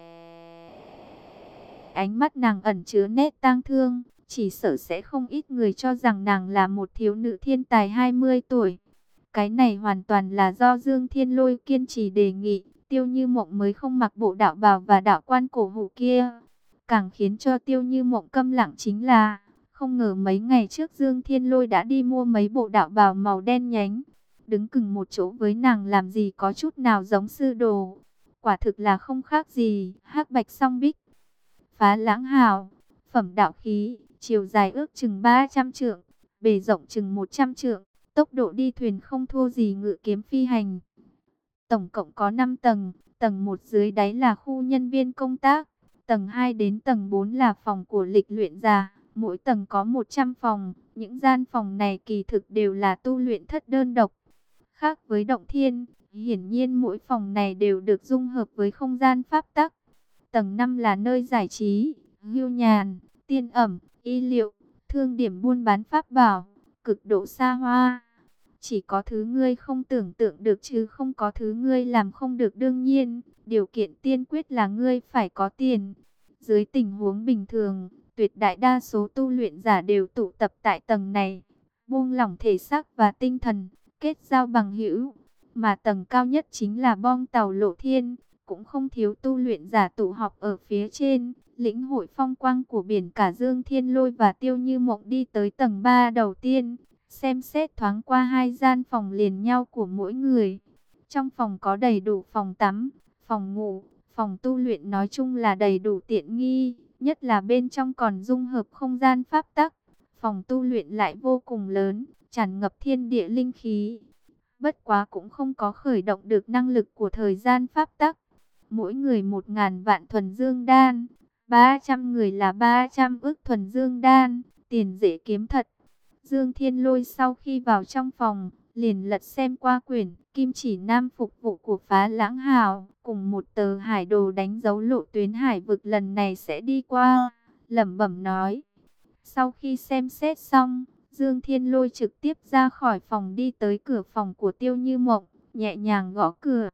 ánh mắt nàng ẩn chứa nét tang thương, chỉ sợ sẽ không ít người cho rằng nàng là một thiếu nữ thiên tài hai mươi tuổi. Cái này hoàn toàn là do Dương Thiên Lôi kiên trì đề nghị, Tiêu Như Mộng mới không mặc bộ đạo bào và đạo quan cổ hủ kia. Càng khiến cho Tiêu Như Mộng câm lặng chính là, không ngờ mấy ngày trước Dương Thiên Lôi đã đi mua mấy bộ đạo bào màu đen nhánh. Đứng cứng một chỗ với nàng làm gì có chút nào giống sư đồ. Quả thực là không khác gì hắc bạch song bích. Phá Lãng Hào, phẩm đạo khí, chiều dài ước chừng ba trăm trượng, bề rộng chừng một trăm trượng, tốc độ đi thuyền không thua gì ngự kiếm phi hành. Tổng cộng có năm tầng, tầng một dưới đáy là khu nhân viên công tác, tầng hai đến tầng bốn là phòng của lịch luyện giả, mỗi tầng có một trăm phòng, những gian phòng này kỳ thực đều là tu luyện thất đơn độc. Khác với Động Thiên, hiển nhiên mỗi phòng này đều được dung hợp với không gian pháp tắc. Tầng năm là nơi giải trí, hưu nhàn, tiên ẩm, y liệu, thương điểm buôn bán pháp bảo, cực độ xa hoa. Chỉ có thứ ngươi không tưởng tượng được chứ không có thứ ngươi làm không được, đương nhiên, điều kiện tiên quyết là ngươi phải có tiền. Dưới tình huống bình thường, tuyệt đại đa số tu luyện giả đều tụ tập tại tầng này, buông lỏng thể xác và tinh thần, kết giao bằng hữu. Mà tầng cao nhất chính là bong tàu Lộ Thiên, cũng không thiếu tu luyện giả tụ họp ở phía trên, lĩnh hội phong quang của biển cả. Dương Thiên Lôi và Tiêu Như Mộng đi tới tầng ba đầu tiên, xem xét thoáng qua hai gian phòng liền nhau của mỗi người. Trong phòng có đầy đủ phòng tắm, phòng ngủ, phòng tu luyện, nói chung là đầy đủ tiện nghi, nhất là bên trong còn dung hợp không gian pháp tắc. Phòng tu luyện lại vô cùng lớn, tràn ngập thiên địa linh khí. Bất quá cũng không có khởi động được năng lực của thời gian pháp tắc. Mỗi người một ngàn vạn thuần dương đan, ba trăm người là ba trăm ức thuần dương đan, tiền dễ kiếm thật. Dương Thiên Lôi sau khi vào trong phòng, liền lật xem qua quyển Kim Chỉ Nam phục vụ của Phá Lãng Hào, cùng một tờ hải đồ đánh dấu lộ tuyến hải vực lần này sẽ đi qua, lẩm bẩm nói. Sau khi xem xét xong, Dương Thiên Lôi trực tiếp ra khỏi phòng đi tới cửa phòng của Tiêu Như Mộng, nhẹ nhàng gõ cửa.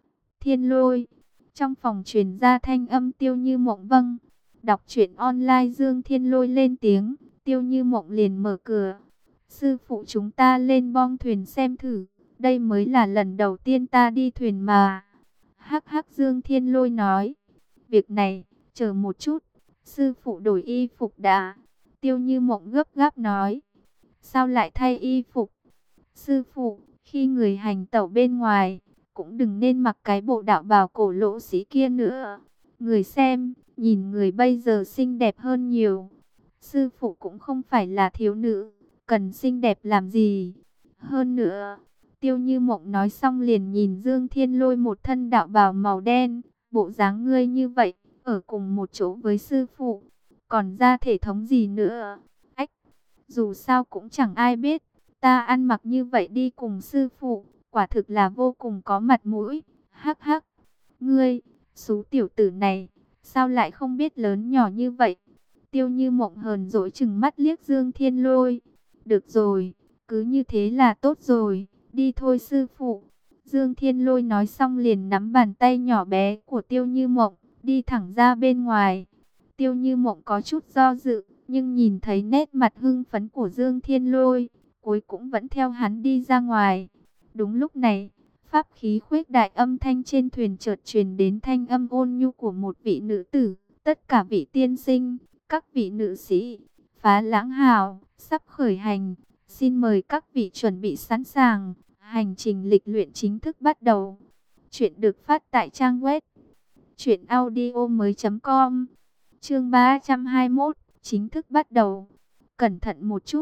Thiên Lôi. Trong phòng truyền ra thanh âm Tiêu Như Mộng. Vâng. Đọc truyện online Dương Thiên Lôi lên tiếng, Tiêu Như Mộng liền mở cửa. Sư phụ, chúng ta lên bong thuyền xem thử, đây mới là lần đầu tiên ta đi thuyền mà. Hắc hắc, Dương Thiên Lôi nói. Việc này, chờ một chút, sư phụ đổi y phục đã. Tiêu Như Mộng gấp gáp nói. Sao lại thay y phục? Sư phụ, khi người hành tẩu bên ngoài, cũng đừng nên mặc cái bộ đạo bào cổ lỗ sĩ kia nữa. Người xem, nhìn người bây giờ xinh đẹp hơn nhiều. Sư phụ cũng không phải là thiếu nữ, cần xinh đẹp làm gì. Hơn nữa, Tiêu Như Mộng nói xong liền nhìn Dương Thiên Lôi, một thân đạo bào màu đen. Bộ dáng ngươi như vậy, ở cùng một chỗ với sư phụ, còn ra thể thống gì nữa. Ách, dù sao cũng chẳng ai biết, ta ăn mặc như vậy đi cùng sư phụ, quả thực là vô cùng có mặt mũi. Hắc hắc, ngươi, xú tiểu tử này, sao lại không biết lớn nhỏ như vậy. Tiêu Như Mộng hờn dỗi chừng mắt liếc Dương Thiên Lôi. Được rồi, cứ như thế là tốt rồi, đi thôi sư phụ. Dương Thiên Lôi nói xong liền nắm bàn tay nhỏ bé của Tiêu Như Mộng, đi thẳng ra bên ngoài. Tiêu Như Mộng có chút do dự, nhưng nhìn thấy nét mặt hưng phấn của Dương Thiên Lôi, cuối cũng vẫn theo hắn đi ra ngoài. Đúng lúc này, pháp khí khuếch đại, âm thanh trên thuyền chợt truyền đến thanh âm ôn nhu của một vị nữ tử. Tất cả vị tiên sinh, Các vị nữ sĩ, Phá Lãng Hào sắp khởi hành, xin mời các vị chuẩn bị sẵn sàng, hành trình lịch luyện chính thức bắt đầu. Chuyện được phát tại trang web truyện audio mới chấm com. Chương ba trăm hai mươi mốt, chính thức bắt đầu. Cẩn thận một chút.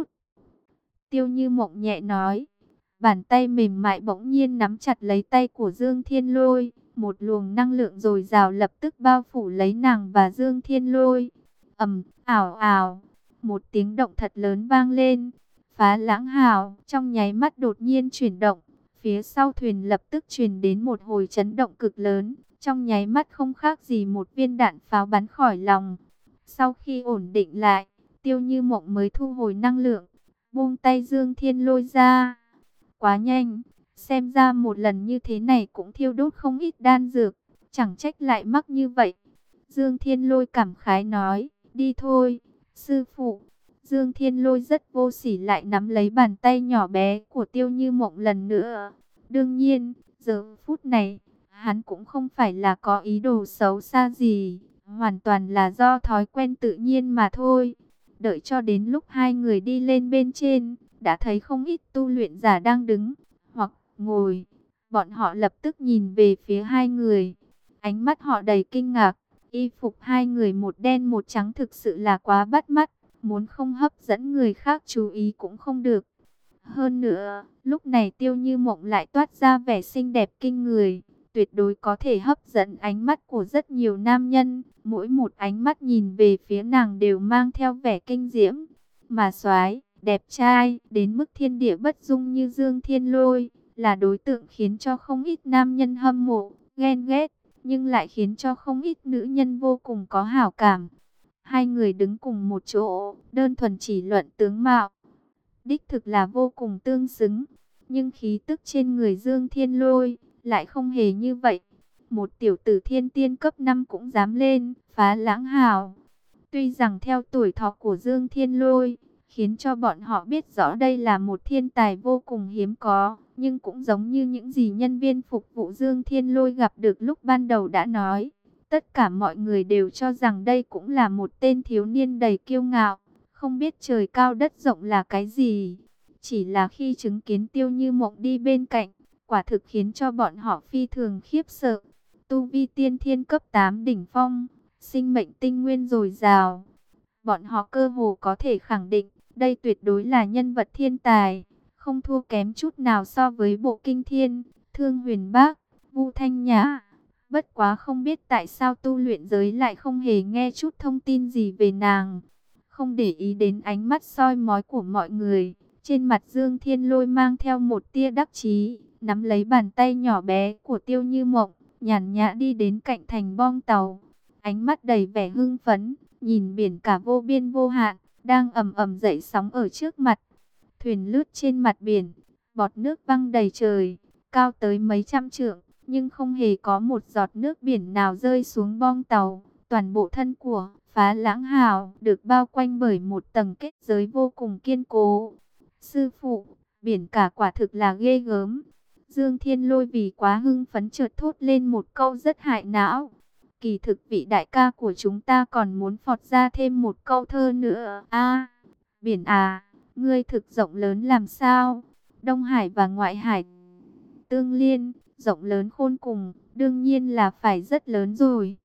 Tiêu Như Mộng nhẹ nói. Bàn tay mềm mại bỗng nhiên nắm chặt lấy tay của Dương Thiên Lôi. Một luồng năng lượng dồi dào lập tức bao phủ lấy nàng và Dương Thiên Lôi. Ầm, ảo ảo, một tiếng động thật lớn vang lên. Phá Lãng Hào trong nháy mắt đột nhiên chuyển động. Phía sau thuyền lập tức truyền đến một hồi chấn động cực lớn. Trong nháy mắt không khác gì một viên đạn pháo bắn khỏi lòng. Sau khi ổn định lại, Tiêu Như Mộng mới thu hồi năng lượng, buông tay Dương Thiên Lôi ra. Quá nhanh, xem ra một lần như thế này cũng thiêu đốt không ít đan dược, chẳng trách lại mắc như vậy. Dương Thiên Lôi cảm khái nói, đi thôi, sư phụ. Dương Thiên Lôi rất vô sỉ lại nắm lấy bàn tay nhỏ bé của Tiêu Như Mộng lần nữa. Đương nhiên, giờ phút này, hắn cũng không phải là có ý đồ xấu xa gì, hoàn toàn là do thói quen tự nhiên mà thôi. Đợi cho đến lúc hai người đi lên bên trên, đã thấy không ít tu luyện giả đang đứng hoặc ngồi. Bọn họ lập tức nhìn về phía hai người, ánh mắt họ đầy kinh ngạc. Y phục hai người một đen một trắng thực sự là quá bắt mắt, muốn không hấp dẫn người khác chú ý cũng không được. Hơn nữa, lúc này Tiêu Như Mộng lại toát ra vẻ xinh đẹp kinh người, tuyệt đối có thể hấp dẫn ánh mắt của rất nhiều nam nhân. Mỗi một ánh mắt nhìn về phía nàng đều mang theo vẻ kinh diễm. Mà soái, đẹp trai, đến mức thiên địa bất dung như Dương Thiên Lôi, là đối tượng khiến cho không ít nam nhân hâm mộ, ghen ghét, nhưng lại khiến cho không ít nữ nhân vô cùng có hảo cảm. Hai người đứng cùng một chỗ, đơn thuần chỉ luận tướng mạo, đích thực là vô cùng tương xứng. Nhưng khí tức trên người Dương Thiên Lôi lại không hề như vậy. Một tiểu tử thiên tiên cấp năm cũng dám lên Phá Lãng Hào. Tuy rằng theo tuổi thọ của Dương Thiên Lôi, khiến cho bọn họ biết rõ đây là một thiên tài vô cùng hiếm có. Nhưng cũng giống như những gì nhân viên phục vụ Dương Thiên Lôi gặp được lúc ban đầu đã nói. Tất cả mọi người đều cho rằng đây cũng là một tên thiếu niên đầy kiêu ngạo, không biết trời cao đất rộng là cái gì. Chỉ là khi chứng kiến Tiêu Như Mộng đi bên cạnh, quả thực khiến cho bọn họ phi thường khiếp sợ. Tu vi tiên thiên cấp tám đỉnh phong, sinh mệnh tinh nguyên dồi dào. Bọn họ cơ hồ có thể khẳng định, đây tuyệt đối là nhân vật thiên tài, không thua kém chút nào so với Bộ Kinh Thiên, Thương Huyền Bác, Vu Thanh Nhã. Bất quá không biết tại sao tu luyện giới lại không hề nghe chút thông tin gì về nàng. Không để ý đến ánh mắt soi mói của mọi người, trên mặt Dương Thiên Lôi mang theo một tia đắc chí, nắm lấy bàn tay nhỏ bé của Tiêu Như Mộng, nhàn nhã đi đến cạnh thành bong tàu. Ánh mắt đầy vẻ hưng phấn, nhìn biển cả vô biên vô hạn, đang ầm ầm dậy sóng ở trước mặt. Thuyền lướt trên mặt biển, bọt nước văng đầy trời, cao tới mấy trăm trượng, nhưng không hề có một giọt nước biển nào rơi xuống bong tàu. Toàn bộ thân của Phá Lãng Hào được bao quanh bởi một tầng kết giới vô cùng kiên cố. Sư phụ, biển cả quả thực là ghê gớm. Dương Thiên Lôi vì quá hưng phấn chợt thốt lên một câu rất hại não. Kỳ thực vị đại ca của chúng ta còn muốn phọt ra thêm một câu thơ nữa. A, biển à, ngươi thực rộng lớn làm sao? Đông Hải và ngoại hải tương liên, rộng lớn khôn cùng, đương nhiên là phải rất lớn rồi.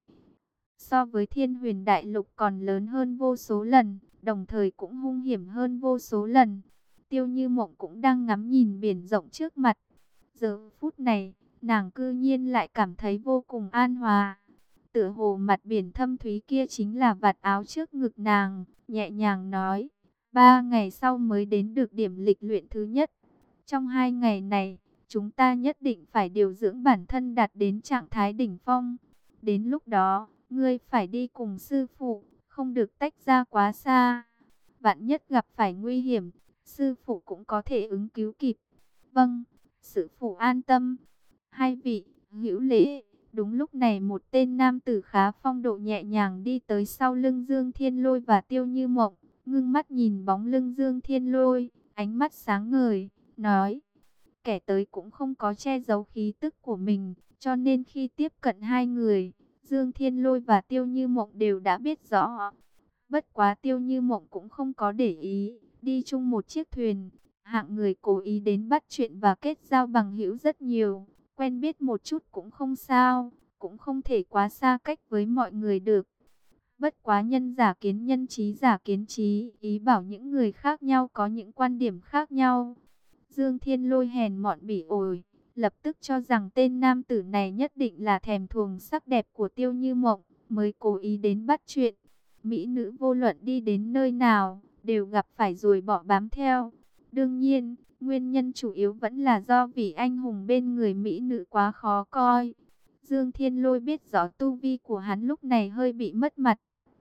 So với Thiên Huyền Đại Lục còn lớn hơn vô số lần, đồng thời cũng hung hiểm hơn vô số lần. Tiêu Như Mộng cũng đang ngắm nhìn biển rộng trước mặt. Giờ phút này, nàng cư nhiên lại cảm thấy vô cùng an hòa. Tựa hồ mặt biển thâm thúy kia chính là vạt áo trước ngực nàng, nhẹ nhàng nói. Ba ngày sau mới đến được điểm lịch luyện thứ nhất. Trong hai ngày này, chúng ta nhất định phải điều dưỡng bản thân đạt đến trạng thái đỉnh phong. Đến lúc đó, ngươi phải đi cùng sư phụ, không được tách ra quá xa. Vạn nhất gặp phải nguy hiểm, sư phụ cũng có thể ứng cứu kịp. Vâng, sư phụ an tâm. Hai vị, hữu lễ. Đúng lúc này một tên nam tử khá phong độ nhẹ nhàng đi tới sau lưng Dương Thiên Lôi và Tiêu Như Mộng. Ngưng mắt nhìn bóng lưng Dương Thiên Lôi, ánh mắt sáng ngời, nói. Kẻ tới cũng không có che giấu khí tức của mình, cho nên khi tiếp cận hai người, Dương Thiên Lôi và Tiêu Như Mộng đều đã biết rõ. Bất quá Tiêu Như Mộng cũng không có để ý, đi chung một chiếc thuyền, hạng người cố ý đến bắt chuyện và kết giao bằng hữu rất nhiều, quen biết một chút cũng không sao, cũng không thể quá xa cách với mọi người được. Bất quá nhân giả kiến nhân, trí giả kiến trí, ý bảo những người khác nhau có những quan điểm khác nhau. Dương Thiên Lôi hèn mọn bỉ ổi, lập tức cho rằng tên nam tử này nhất định là thèm thuồng sắc đẹp của Tiêu Như Mộng, mới cố ý đến bắt chuyện. Mỹ nữ vô luận đi đến nơi nào, đều gặp phải rồi bỏ bám theo. Đương nhiên, nguyên nhân chủ yếu vẫn là do vị anh hùng bên người Mỹ nữ quá khó coi. Dương Thiên Lôi biết rõ tu vi của hắn lúc này hơi bị mất mặt.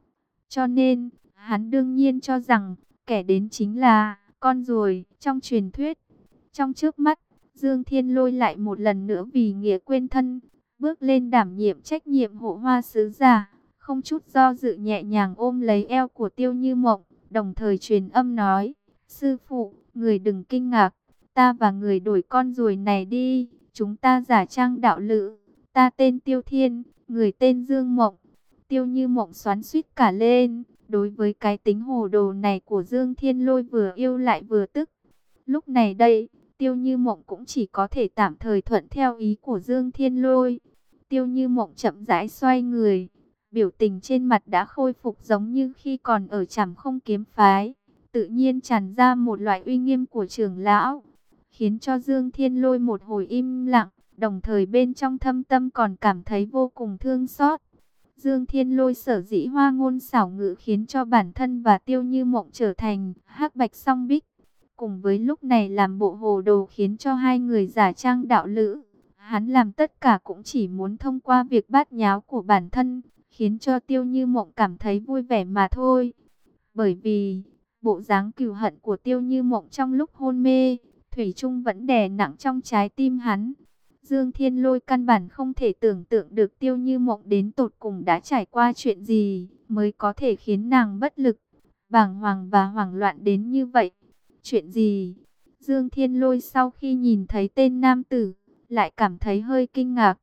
Cho nên, hắn đương nhiên cho rằng, kẻ đến chính là con ruồi trong truyền thuyết. Trong trước mắt, Dương Thiên Lôi lại một lần nữa vì nghĩa quên thân, bước lên đảm nhiệm trách nhiệm hộ hoa sứ giả, không chút do dự nhẹ nhàng ôm lấy eo của Tiêu Như Mộng, đồng thời truyền âm nói: sư phụ, người đừng kinh ngạc, ta và người đổi con ruồi này đi, chúng ta giả trang đạo lữ, ta tên Tiêu Thiên, người tên Dương Mộng. Tiêu Như Mộng xoắn xuýt cả lên, đối với cái tính hồ đồ này của Dương Thiên Lôi vừa yêu lại vừa tức. Lúc này đây, Tiêu Như Mộng cũng chỉ có thể tạm thời thuận theo ý của Dương Thiên Lôi. Tiêu Như Mộng chậm rãi xoay người, biểu tình trên mặt đã khôi phục giống như khi còn ở Trảm Không Kiếm phái, tự nhiên tràn ra một loại uy nghiêm của trưởng lão, khiến cho Dương Thiên Lôi một hồi im lặng, đồng thời bên trong thâm tâm còn cảm thấy vô cùng thương xót. Dương Thiên Lôi sở dĩ hoa ngôn xảo ngữ khiến cho bản thân và Tiêu Như Mộng trở thành hắc bạch song bích, cùng với lúc này làm bộ hồ đồ khiến cho hai người giả trang đạo lữ. Hắn làm tất cả cũng chỉ muốn thông qua việc bát nháo của bản thân, khiến cho Tiêu Như Mộng cảm thấy vui vẻ mà thôi. Bởi vì, bộ dáng cừu hận của Tiêu Như Mộng trong lúc hôn mê, thủy chung vẫn đè nặng trong trái tim hắn. Dương Thiên Lôi căn bản không thể tưởng tượng được Tiêu Như Mộng đến tột cùng đã trải qua chuyện gì, mới có thể khiến nàng bất lực, bàng hoàng và hoảng loạn đến như vậy. Chuyện gì? Dương Thiên Lôi sau khi nhìn thấy tên nam tử, lại cảm thấy hơi kinh ngạc.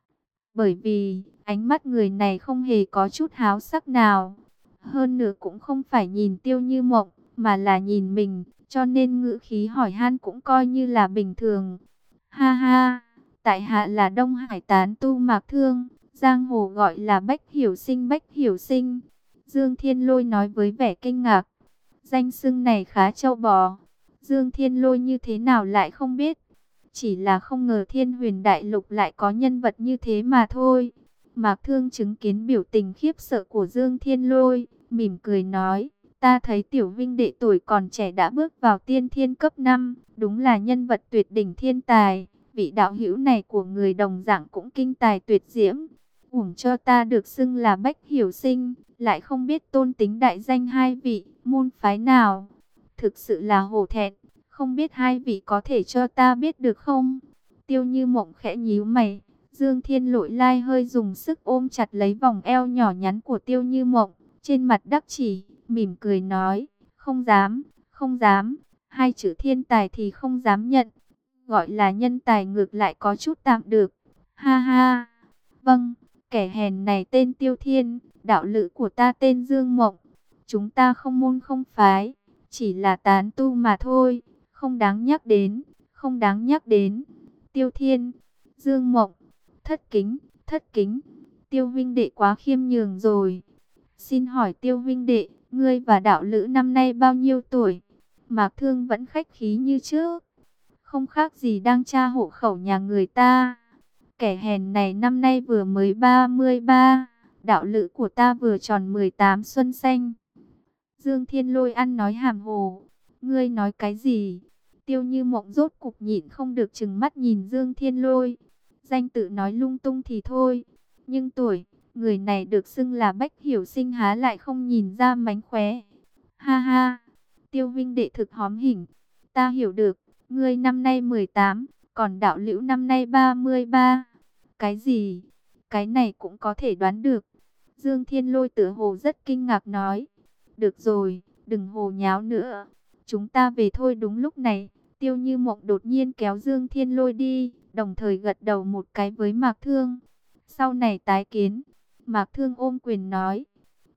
Bởi vì, ánh mắt người này không hề có chút háo sắc nào. Hơn nữa cũng không phải nhìn Tiêu Như Mộng, mà là nhìn mình, cho nên ngữ khí hỏi han cũng coi như là bình thường. Ha ha, tại hạ là Đông Hải tán tu Mạc Thương, giang hồ gọi là Bách Hiểu Sinh Bách Hiểu Sinh. Dương Thiên Lôi nói với vẻ kinh ngạc. Danh xưng này khá trâu bò. Dương Thiên Lôi như thế nào lại không biết. Chỉ là không ngờ Thiên Huyền Đại Lục lại có nhân vật như thế mà thôi. Mạc Thương chứng kiến biểu tình khiếp sợ của Dương Thiên Lôi, mỉm cười nói: ta thấy tiểu huynh đệ tuổi còn trẻ đã bước vào tiên thiên cấp năm, đúng là nhân vật tuyệt đỉnh thiên tài. Vị đạo hữu này của người đồng dạng cũng kinh tài tuyệt diễm. Uổng cho ta được xưng là Bách Hiểu Sinh, lại không biết tôn tính đại danh hai vị, môn phái nào. Thực sự là hổ thẹn, không biết hai vị có thể cho ta biết được không? Tiêu Như Mộng khẽ nhíu mày, Dương Thiên Lỗi Lai hơi dùng sức ôm chặt lấy vòng eo nhỏ nhắn của Tiêu Như Mộng, trên mặt đắc chỉ, mỉm cười nói: không dám, không dám, hai chữ thiên tài thì không dám nhận, gọi là nhân tài ngược lại có chút tạm được. Ha ha, vâng, kẻ hèn này tên Tiêu Thiên, đạo lữ của ta tên Dương Mộng. Chúng ta không môn không phái, chỉ là tán tu mà thôi, không đáng nhắc đến, không đáng nhắc đến. Tiêu Thiên, Dương Mộng, thất kính, thất kính, Tiêu huynh đệ quá khiêm nhường rồi. Xin hỏi Tiêu huynh đệ, ngươi và đạo lữ năm nay bao nhiêu tuổi? Mạc Thương vẫn khách khí như trước, không khác gì đang tra hộ khẩu nhà người ta. Kẻ hèn này năm nay vừa mới ba mươi ba, đạo lữ của ta vừa tròn mười tám xuân xanh. Dương Thiên Lôi ăn nói hàm hồ. Ngươi nói cái gì? Tiêu Như Mộng rốt cục nhịn không được trừng mắt nhìn Dương Thiên Lôi. Danh tự nói lung tung thì thôi, nhưng tuổi, người này được xưng là Bách Hiểu Sinh há lại không nhìn ra mánh khóe. Ha ha, Tiêu huynh đệ thực hóm hỉnh. Ta hiểu được, ngươi năm nay mười tám, còn đạo lữ năm nay ba mươi ba. Cái gì? Cái này cũng có thể đoán được. Dương Thiên Lôi tựa hồ rất kinh ngạc nói. Được rồi, đừng hồ nháo nữa. Chúng ta về thôi. Đúng lúc này, Tiêu Như Mộng đột nhiên kéo Dương Thiên Lôi đi, đồng thời gật đầu một cái với Mạc Thương. Sau này tái kiến. Mạc Thương ôm quyền nói.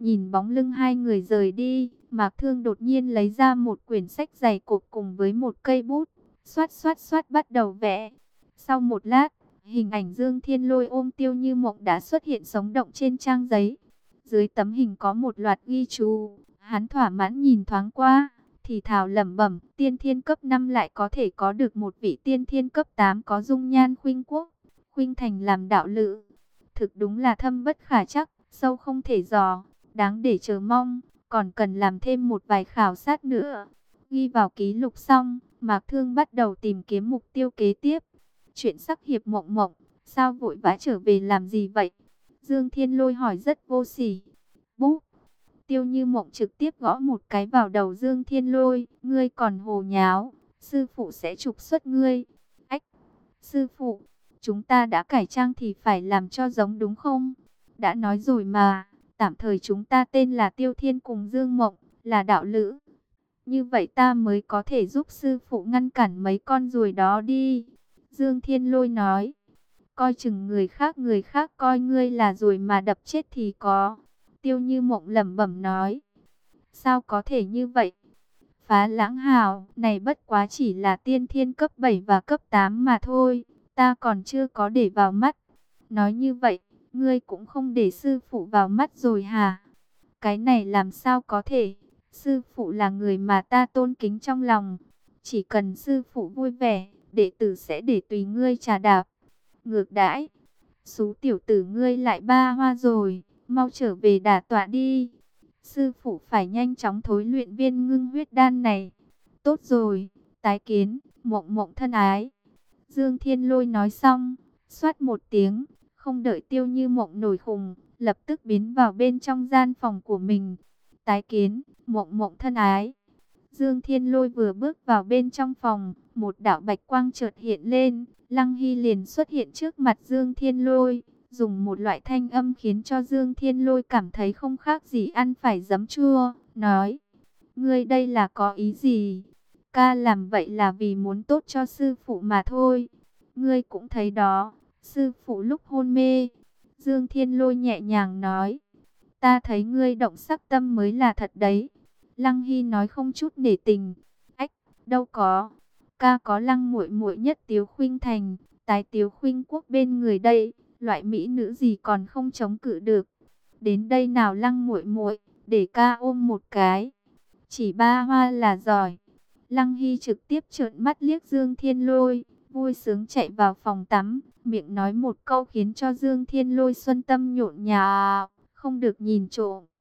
Nhìn bóng lưng hai người rời đi, Mạc Thương đột nhiên lấy ra một quyển sách dày cộp cùng với một cây bút, xoát xoát xoát bắt đầu vẽ. Sau một lát, hình ảnh Dương Thiên Lôi ôm Tiêu Như Mộng đã xuất hiện sống động trên trang giấy. Dưới tấm hình có một loạt ghi chú, hắn thỏa mãn nhìn thoáng qua, thì thào lẩm bẩm, tiên thiên cấp năm lại có thể có được một vị tiên thiên cấp tám có dung nhan khuynh quốc, khuynh thành làm đạo lữ. Thực đúng là thâm bất khả trắc, sâu không thể dò, đáng để chờ mong, còn cần làm thêm một vài khảo sát nữa. Ghi vào ký lục xong, Mạc Thương bắt đầu tìm kiếm mục tiêu kế tiếp. Chuyện sắc hiệp Mộng Mộng, sao vội vã trở về làm gì vậy? Dương Thiên Lôi hỏi rất vô sỉ. Búp! Tiêu Như Mộng trực tiếp gõ một cái vào đầu Dương Thiên Lôi. Ngươi còn hồ nháo, sư phụ sẽ trục xuất ngươi. Ách! Sư phụ, chúng ta đã cải trang thì phải làm cho giống đúng không? Đã nói rồi mà, tạm thời chúng ta tên là Tiêu Thiên cùng Dương Mộng, là đạo lữ. Như vậy ta mới có thể giúp sư phụ ngăn cản mấy con ruồi đó đi. Dương Thiên Lôi nói, coi chừng người khác người khác coi ngươi là ruồi mà đập chết thì có. Tiêu Như Mộng lẩm bẩm nói, sao có thể như vậy? Phá Lãng Hào, này bất quá chỉ là tiên thiên cấp bảy và cấp tám mà thôi, ta còn chưa có để vào mắt. Nói như vậy, ngươi cũng không để sư phụ vào mắt rồi hả? Cái này làm sao có thể? Sư phụ là người mà ta tôn kính trong lòng. Chỉ cần sư phụ vui vẻ, đệ tử sẽ để tùy ngươi trà đạp. Ngược đãi, xú tiểu tử ngươi lại ba hoa rồi, mau trở về đả tọa đi. Sư phụ phải nhanh chóng thối luyện viên ngưng huyết đan này. Tốt rồi, tái kiến, Mộng Mộng thân ái. Dương Thiên Lôi nói xong, xoát một tiếng, không đợi Tiêu Như Mộng nổi khùng, lập tức biến vào bên trong gian phòng của mình. Tái kiến, Mộng Mộng thân ái. Dương Thiên Lôi vừa bước vào bên trong phòng, một đạo bạch quang chợt hiện lên, Lăng Hy liền xuất hiện trước mặt Dương Thiên Lôi, dùng một loại thanh âm khiến cho Dương Thiên Lôi cảm thấy không khác gì ăn phải giấm chua, nói: "Ngươi đây là có ý gì? Ca làm vậy là vì muốn tốt cho sư phụ mà thôi. Ngươi cũng thấy đó, sư phụ lúc hôn mê." Dương Thiên Lôi nhẹ nhàng nói: "Ta thấy ngươi động sắc tâm mới là thật đấy." Lăng Hy nói không chút nể tình: "Ách, đâu có, ca có Lăng muội muội nhất Tiếu Khuynh Thành, tái Tiếu Khuynh Quốc bên người đây, loại mỹ nữ gì còn không chống cự được. Đến đây nào Lăng muội muội, để ca ôm một cái. Chỉ ba hoa là giỏi." Lăng Hy trực tiếp trợn mắt liếc Dương Thiên Lôi, vui sướng chạy vào phòng tắm, miệng nói một câu khiến cho Dương Thiên Lôi xuân tâm nhộn nhạo, không được nhìn trộm.